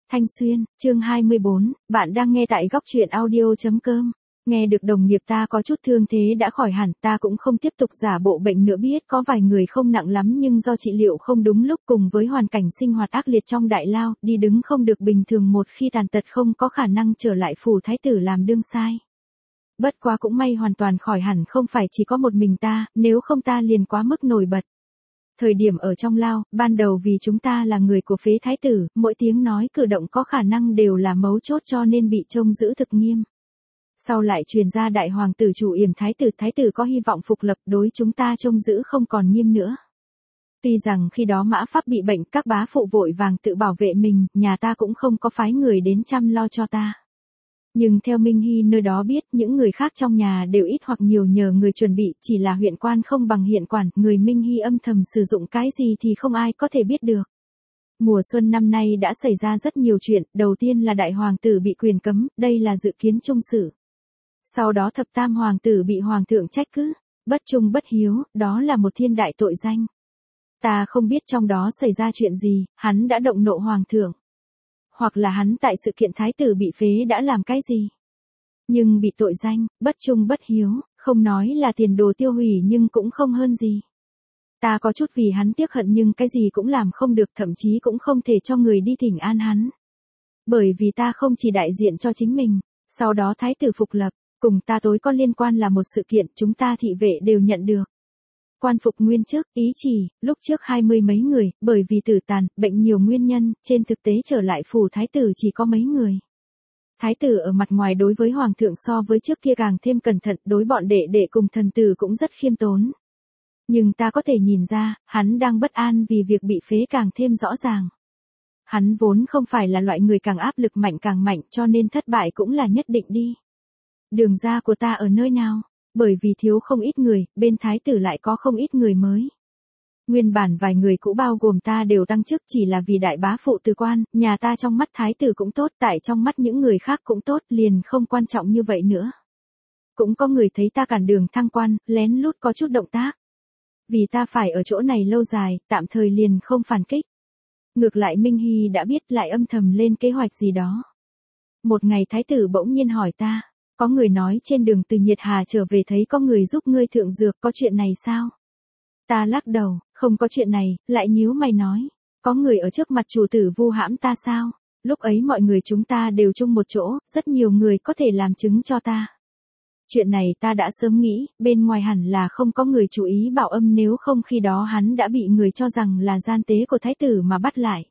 Thanh Xuyên, chương 24, bạn đang nghe tại góc truyện audio.com. Nghe được đồng nghiệp ta có chút thương thế đã khỏi hẳn, ta cũng không tiếp tục giả bộ bệnh nữa, biết có vài người không nặng lắm nhưng do trị liệu không đúng lúc cùng với hoàn cảnh sinh hoạt ác liệt trong đại lao, đi đứng không được bình thường, một khi tàn tật không có khả năng trở lại phủ thái tử làm đương sai. Bất quá cũng may hoàn toàn khỏi hẳn, không phải chỉ có một mình ta, nếu không ta liền quá mức nổi bật. Thời điểm ở trong lao, ban đầu vì chúng ta là người của phế thái tử, mỗi tiếng nói cử động có khả năng đều là mấu chốt cho nên bị trông giữ thực nghiêm. Sau lại truyền ra đại hoàng tử chủ yểm thái tử có hy vọng phục lập, đối chúng ta trông giữ không còn nghiêm nữa. Tuy rằng khi đó mã pháp bị bệnh, các bá phụ vội vàng tự bảo vệ mình, nhà ta cũng không có phái người đến chăm lo cho ta. Nhưng theo Minh Hy nơi đó biết, những người khác trong nhà đều ít hoặc nhiều nhờ người chuẩn bị, chỉ là huyện quan không bằng hiện quản, người Minh Hy âm thầm sử dụng cái gì thì không ai có thể biết được. Mùa xuân năm nay đã xảy ra rất nhiều chuyện, đầu tiên là đại hoàng tử bị quyền cấm, đây là dự kiến trung sự. Sau đó thập tam hoàng tử bị hoàng thượng trách cứ, bất trung bất hiếu, đó là một thiên đại tội danh. Ta không biết trong đó xảy ra chuyện gì, hắn đã động nộ hoàng thượng. Hoặc là hắn tại sự kiện thái tử bị phế đã làm cái gì. Nhưng bị tội danh, bất trung bất hiếu, không nói là tiền đồ tiêu hủy nhưng cũng không hơn gì. Ta có chút vì hắn tiếc hận nhưng cái gì cũng làm không được, thậm chí cũng không thể cho người đi thỉnh an hắn. Bởi vì ta không chỉ đại diện cho chính mình, sau đó thái tử phục lập, cùng ta tối có liên quan là một sự kiện chúng ta thị vệ đều nhận được. Quan phục nguyên chức, ý chỉ, lúc trước 20 mấy người, bởi vì tử tàn, bệnh nhiều nguyên nhân, trên thực tế trở lại phủ thái tử chỉ có mấy người. Thái tử ở mặt ngoài đối với hoàng thượng so với trước kia càng thêm cẩn thận, đối bọn đệ đệ cùng thần tử cũng rất khiêm tốn. Nhưng ta có thể nhìn ra, hắn đang bất an vì việc bị phế càng thêm rõ ràng. Hắn vốn không phải là loại người càng áp lực mạnh càng mạnh, cho nên thất bại cũng là nhất định đi. Đường ra của ta ở nơi nào? Bởi vì thiếu không ít người, bên thái tử lại có không ít người mới. Nguyên bản vài người cũ bao gồm ta đều tăng chức chỉ là vì đại bá phụ từ quan, nhà ta trong mắt thái tử cũng tốt, tại trong mắt những người khác cũng tốt, liền không quan trọng như vậy nữa. Cũng có người thấy ta cản đường thăng quan, lén lút có chút động tác. Vì ta phải ở chỗ này lâu dài, tạm thời liền không phản kích. Ngược lại Minh Hy đã biết, lại âm thầm lên kế hoạch gì đó. Một ngày thái tử bỗng nhiên hỏi ta. Có người nói trên đường từ Nhiệt Hà trở về thấy có người giúp ngươi thượng dược, có chuyện này sao? Ta lắc đầu, không có chuyện này, lại nhíu mày nói. Có người ở trước mặt chủ tử vu hãm ta sao? Lúc ấy mọi người chúng ta đều chung một chỗ, rất nhiều người có thể làm chứng cho ta. Chuyện này ta đã sớm nghĩ, bên ngoài hẳn là không có người chú ý bảo âm, nếu không khi đó hắn đã bị người cho rằng là gian tế của thái tử mà bắt lại.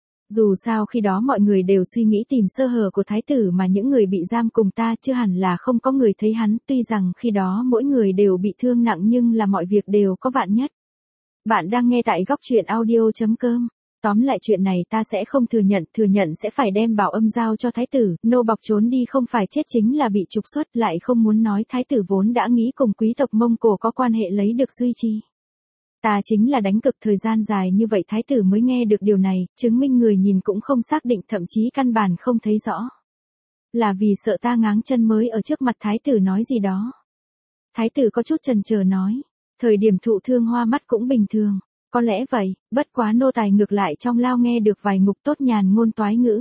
Dù sao khi đó mọi người đều suy nghĩ tìm sơ hở của thái tử mà những người bị giam cùng ta, chứ hẳn là không có người thấy hắn, tuy rằng khi đó mỗi người đều bị thương nặng nhưng là mọi việc đều có vạn nhất. Bạn đang nghe tại góc truyện audio.com. Tóm lại chuyện này ta sẽ không thừa nhận sẽ phải đem bảo âm giao cho thái tử, nô bọc trốn đi không phải chết chính là bị trục xuất, lại không muốn nói thái tử vốn đã nghĩ cùng quý tộc Mông Cổ có quan hệ lấy được duy trì. Ta chính là đánh cực thời gian dài như vậy thái tử mới nghe được điều này, chứng minh người nhìn cũng không xác định, thậm chí căn bản không thấy rõ. Là vì sợ ta ngáng chân mới ở trước mặt thái tử nói gì đó. Thái tử có chút chần chờ nói, thời điểm thụ thương hoa mắt cũng bình thường, có lẽ vậy, bất quá nô tài ngược lại trong lao nghe được vài ngục tốt nhàn ngôn toái ngữ.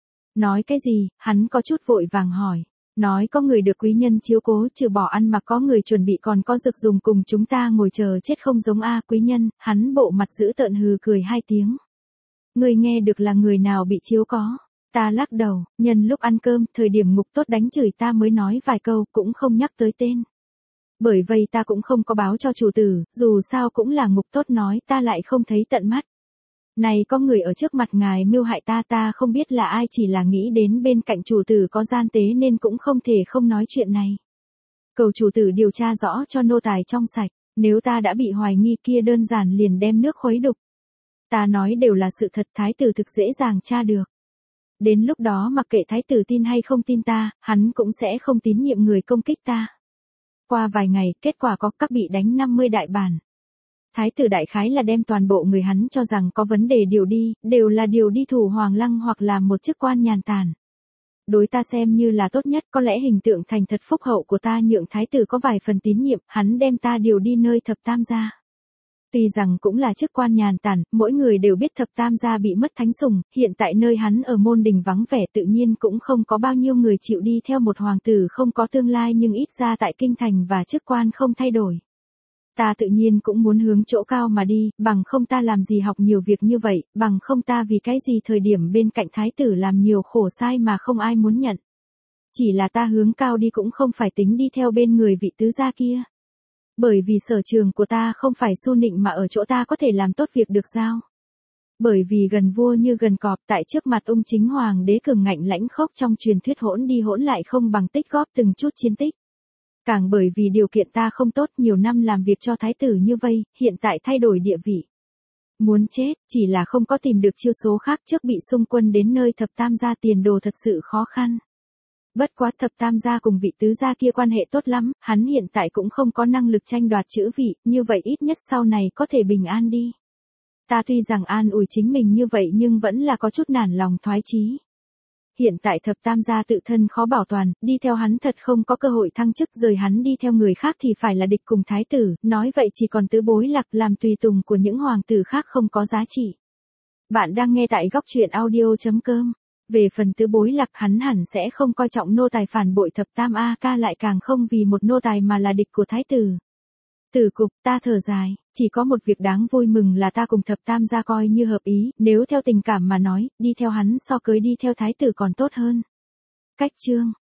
Nói cái gì, hắn có chút vội vàng hỏi. Nói có người được quý nhân chiếu cố, trừ bỏ ăn mặc có người chuẩn bị còn có dược dùng, cùng chúng ta ngồi chờ chết không giống a quý nhân, hắn bộ mặt dữ tợn hừ cười 2 tiếng. Người nghe được là người nào bị chiếu có? Ta lắc đầu, nhân lúc ăn cơm, thời điểm ngục tốt đánh chửi ta mới nói vài câu, cũng không nhắc tới tên. Bởi vậy ta cũng không có báo cho chủ tử, dù sao cũng là ngục tốt nói, ta lại không thấy tận mắt. Này có người ở trước mặt ngài mưu hại ta không biết là ai, chỉ là nghĩ đến bên cạnh chủ tử có gian tế nên cũng không thể không nói chuyện này. Cầu chủ tử điều tra rõ cho nô tài trong sạch, nếu ta đã bị hoài nghi kia đơn giản liền đem nước khuấy đục. Ta nói đều là sự thật, thái tử thực dễ dàng tra được. Đến lúc đó mặc kệ thái tử tin hay không tin ta, hắn cũng sẽ không tín nhiệm người công kích ta. Qua vài ngày, kết quả có các bị đánh 50 đại bản. Thái tử đại khái là đem toàn bộ người hắn cho rằng có vấn đề điều đi, đều là điều đi thủ hoàng lăng hoặc là một chức quan nhàn tản. Đối ta xem như là tốt nhất, có lẽ hình tượng thành thật phúc hậu của ta nhượng thái tử có vài phần tín nhiệm, hắn đem ta điều đi nơi thập tam gia. Tuy rằng cũng là chức quan nhàn tản, mỗi người đều biết thập tam gia bị mất thánh sủng, hiện tại nơi hắn ở môn đình vắng vẻ tự nhiên cũng không có bao nhiêu người chịu đi theo một hoàng tử không có tương lai nhưng ít ra tại kinh thành và chức quan không thay đổi. Ta tự nhiên cũng muốn hướng chỗ cao mà đi, bằng không ta làm gì học nhiều việc như vậy, bằng không ta vì cái gì thời điểm bên cạnh thái tử làm nhiều khổ sai mà không ai muốn nhận. Chỉ là ta hướng cao đi cũng không phải tính đi theo bên người vị tứ gia kia. Bởi vì sở trường của ta không phải su nịnh mà ở chỗ ta có thể làm tốt việc được sao. Bởi vì gần vua như gần cọp tại trước mặt ung chính hoàng đế cường ngạnh lãnh khốc trong truyền thuyết hỗn đi hỗn lại không bằng tích góp từng chút chiến tích. Càng bởi vì điều kiện ta không tốt nhiều năm làm việc cho thái tử như vây, hiện tại thay đổi địa vị. Muốn chết, chỉ là không có tìm được chiêu số khác trước bị xung quân đến nơi thập tam gia tiền đồ thật sự khó khăn. Bất quá thập tam gia cùng vị tứ gia kia quan hệ tốt lắm, hắn hiện tại cũng không có năng lực tranh đoạt chữ vị, như vậy ít nhất sau này có thể bình an đi. Ta tuy rằng an ủi chính mình như vậy nhưng vẫn là có chút nản lòng thoái chí. Hiện tại thập tam gia tự thân khó bảo toàn, đi theo hắn thật không có cơ hội thăng chức, rời hắn đi theo người khác thì phải là địch cùng thái tử, nói vậy chỉ còn tứ bối lạc làm tùy tùng của những hoàng tử khác không có giá trị. Bạn đang nghe tại góc truyện audio.com. Về phần tứ bối lạc hắn hẳn sẽ không coi trọng nô tài phản bội thập tam A ca lại càng không vì một nô tài mà là địch của thái tử. Tử cục, ta thở dài, chỉ có một việc đáng vui mừng là ta cùng thập tam gia coi như hợp ý, nếu theo tình cảm mà nói, đi theo hắn so cưới đi theo thái tử còn tốt hơn. Cách chương